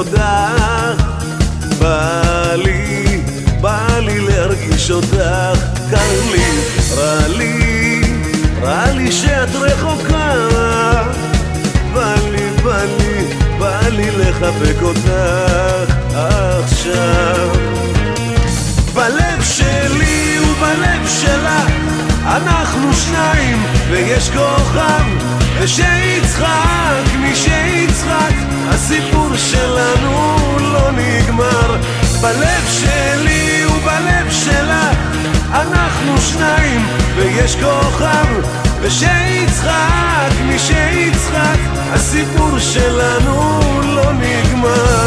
אותך, בא לי להרגיש אותך, קר לי, רע לי שאת רחוקה, בא לי לחבק אותך עכשיו. בלב שלי ובלב שלה אנחנו שניים, ויש כוכב ושיצחק מי שיצחק, הסיפור שלנו לא נגמר. בלב שלי ובלב שלה אנחנו שניים, ויש כוכב ושיצחק מי שיצחק, הסיפור שלנו לא נגמר.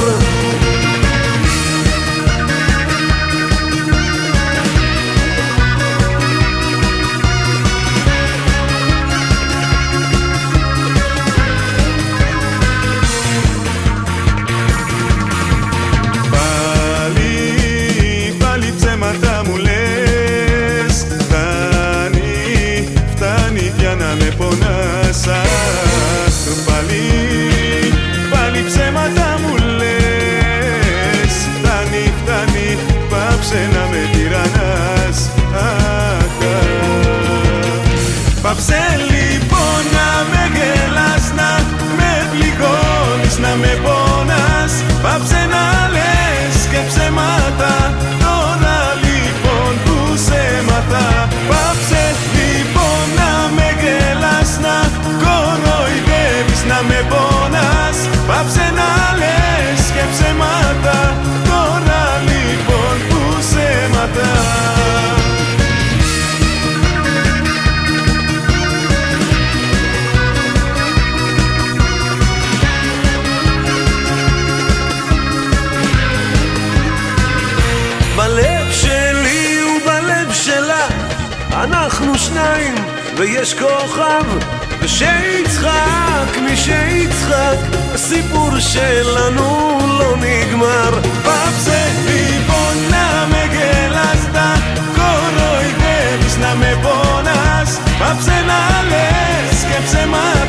Papse lipona me gelasna me pligonis na me ponas, papse nales que se mata, toda lipon tu se mata. Papse lipona me gelasna koroi devis na me ponas, papse nales que se mata, toda lipon tu se mata. בלב שלי ובלב שלה אנחנו שניים, ויש כוכב ושיצחק מי שיצחק, הסיפור שלנו לא נגמר. Papse lipona me gelasna koroi devis na me ponas, papse nales que se mata.